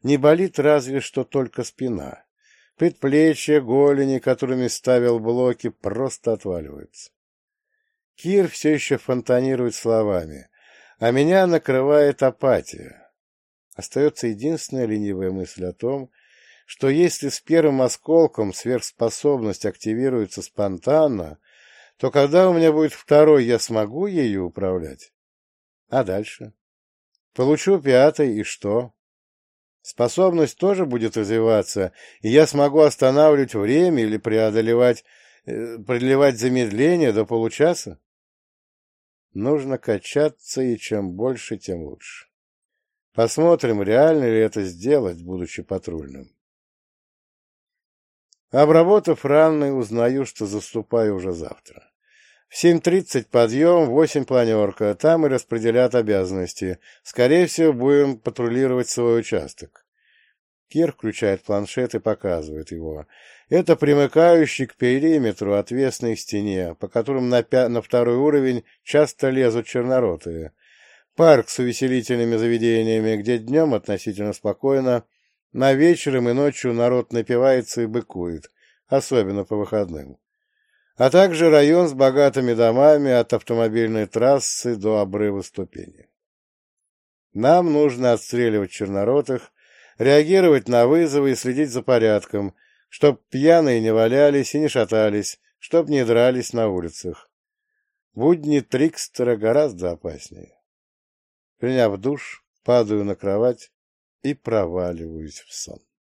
Не болит разве что только спина. Предплечья, голени, которыми ставил блоки, просто отваливаются. Кир все еще фонтанирует словами, а меня накрывает апатия. Остается единственная ленивая мысль о том, что если с первым осколком сверхспособность активируется спонтанно, то когда у меня будет второй, я смогу ею управлять? А дальше? Получу пятый, и что? Способность тоже будет развиваться, и я смогу останавливать время или продлевать замедление до получаса? Нужно качаться, и чем больше, тем лучше. Посмотрим, реально ли это сделать, будучи патрульным. Обработав раны, узнаю, что заступаю уже завтра. В 7:30 подъем, 8 планерка, там и распределят обязанности. Скорее всего, будем патрулировать свой участок. Кир включает планшет и показывает его. Это примыкающий к периметру отвесной стене, по которым на второй уровень часто лезут черноротые. Парк с увеселительными заведениями, где днем относительно спокойно, на вечером и ночью народ напивается и быкует, особенно по выходным. А также район с богатыми домами от автомобильной трассы до обрыва ступеней. Нам нужно отстреливать черноротых, реагировать на вызовы и следить за порядком, чтоб пьяные не валялись и не шатались, чтоб не дрались на улицах. Будни трикстера гораздо опаснее. Приняв душ, падаю на кровать и проваливаюсь в сон.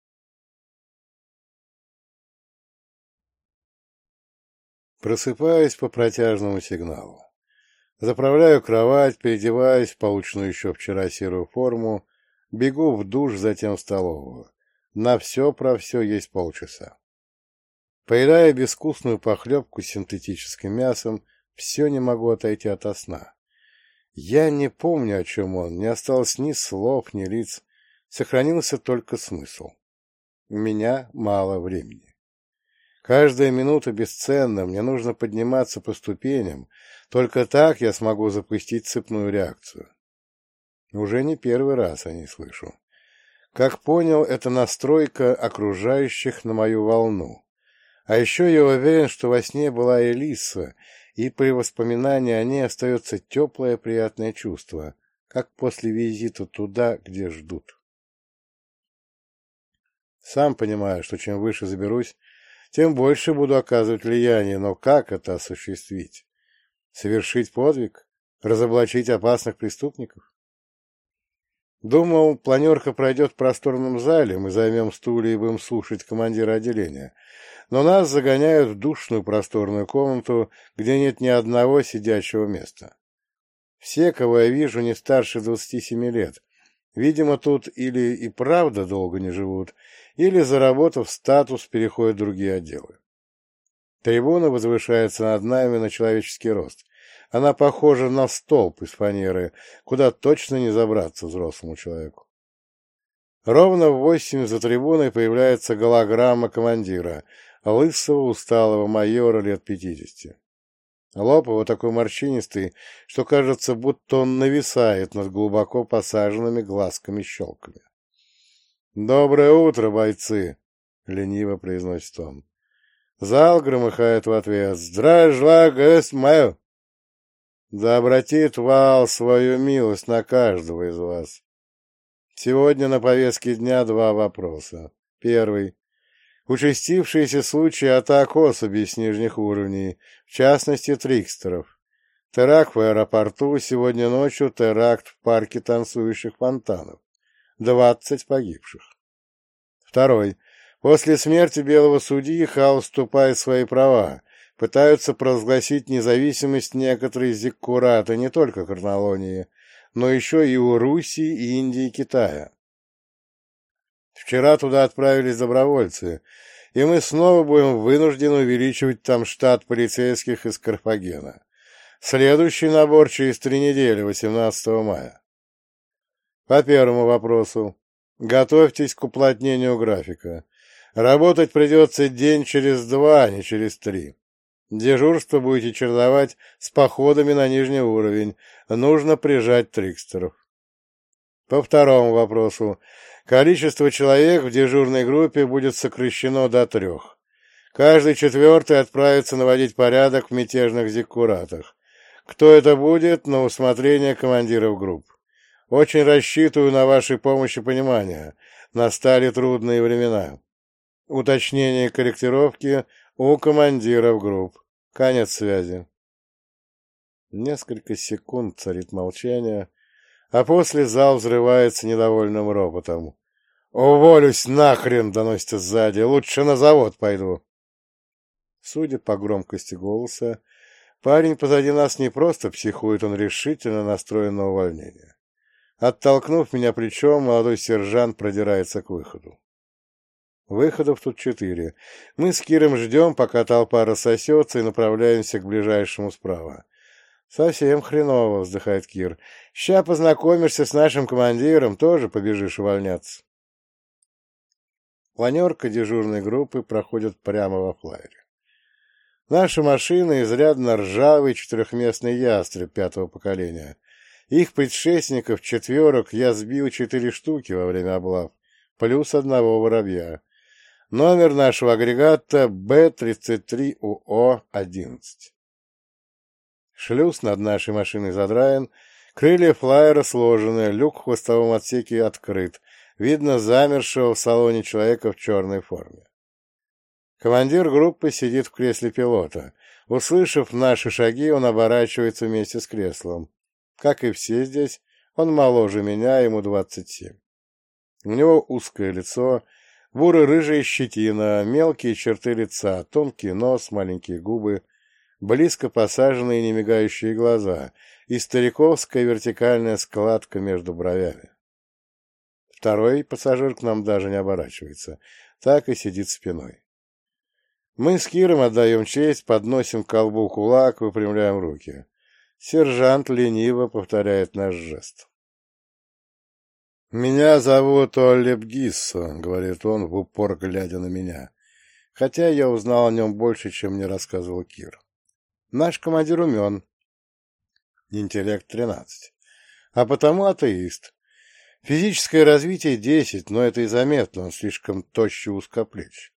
Просыпаюсь по протяжному сигналу. Заправляю кровать, переодеваюсь в полученную еще вчера серую форму, бегу в душ, затем в столовую. На все про все есть полчаса. Поедая безвкусную похлебку с синтетическим мясом, все не могу отойти ото сна. Я не помню, о чем он, не осталось ни слов, ни лиц, сохранился только смысл. У меня мало времени. Каждая минута бесценна, мне нужно подниматься по ступеням, только так я смогу запустить цепную реакцию. Уже не первый раз о ней слышу. Как понял, это настройка окружающих на мою волну. А еще я уверен, что во сне была Элиса, и при воспоминании о ней остается теплое приятное чувство, как после визита туда, где ждут. Сам понимаю, что чем выше заберусь, тем больше буду оказывать влияние, но как это осуществить? Совершить подвиг? Разоблачить опасных преступников? Думал, планерка пройдет в просторном зале, мы займем стулья и будем слушать командира отделения. Но нас загоняют в душную просторную комнату, где нет ни одного сидячего места. Все, кого я вижу, не старше 27 лет. Видимо, тут или и правда долго не живут, или, заработав статус, переходят в другие отделы. Трибуна возвышается над нами на человеческий рост. Она похожа на столб из фанеры, куда точно не забраться взрослому человеку. Ровно в 8 за трибуной появляется голограмма командира, лысого усталого майора лет 50. Лоб его такой морщинистый, что кажется, будто он нависает над глубоко посаженными глазками-щелками. «Доброе утро, бойцы!» — лениво произносит он. Зал громыхает в ответ. «Здравия желаю, да обратит вал свою милость на каждого из вас. Сегодня на повестке дня 2 вопроса. Первый. Участившиеся случаи атак особей с нижних уровней, в частности, трикстеров. Теракт в аэропорту, сегодня ночью теракт в парке танцующих фонтанов. 20 погибших. Второй. После смерти белого судьи хаос вступает в свои права. Пытаются провозгласить независимость некоторые зиккураты не только Корнолонии, но еще и у Руси, Индии и Китая. Вчера туда отправились добровольцы, и мы снова будем вынуждены увеличивать там штат полицейских из Карфагена. Следующий набор через 3 недели, 18 мая. По первому вопросу. Готовьтесь к уплотнению графика. Работать придется день через 2, а не через 3. Дежурство будете чередовать с походами на нижний уровень. Нужно прижать трикстеров. По второму вопросу. Количество человек в дежурной группе будет сокращено до 3. Каждый 4-й отправится наводить порядок в мятежных зиккуратах. Кто это будет, на усмотрение командиров групп. Очень рассчитываю на вашу помощь и понимание. Настали трудные времена. Уточнение корректировки у командиров групп. Конец связи. Несколько секунд царит молчание, а после зал взрывается недовольным ропотом. «Уволюсь нахрен!» — доносится сзади. «Лучше на завод пойду!» Судя по громкости голоса, парень позади нас не просто психует, он решительно настроен на увольнение. Оттолкнув меня плечом, молодой сержант продирается к выходу. Выходов тут 4. Мы с Киром ждем, пока толпа рассосется, и направляемся к ближайшему справа. «Совсем хреново», — вздыхает Кир. «Ща познакомишься с нашим командиром, тоже побежишь увольняться». Планерка дежурной группы проходит прямо во флайере. Наша машина изрядно ржавый 4-местный ястреб 5-го поколения. Их предшественников 4 я сбил 4 штуки во время облав, плюс 1 воробья. Номер нашего агрегата Б-33УО-11. Шлюз над нашей машиной задраен, крылья флайера сложены, люк в хвостовом отсеке открыт. Видно замершего в салоне человека в черной форме. Командир группы сидит в кресле пилота. Услышав наши шаги, он оборачивается вместе с креслом. Как и все здесь, он моложе меня, ему 27. У него узкое лицо, буро-рыжая щетина, мелкие черты лица, тонкий нос, маленькие губы, близко посаженные немигающие глаза и стариковская вертикальная складка между бровями. Второй пассажир к нам даже не оборачивается, так и сидит спиной. Мы с Киром отдаем честь, подносим к колбу кулак, выпрямляем руки. Сержант лениво повторяет наш жест. «Меня зовут Оллеп Гиссо», — говорит он, в упор глядя на меня, хотя я узнал о нем больше, чем мне рассказывал Кир. Наш командир умен. Интеллект 13. А потому атеист. Физическое развитие 10, но это и заметно, он слишком тощий и узкоплеч.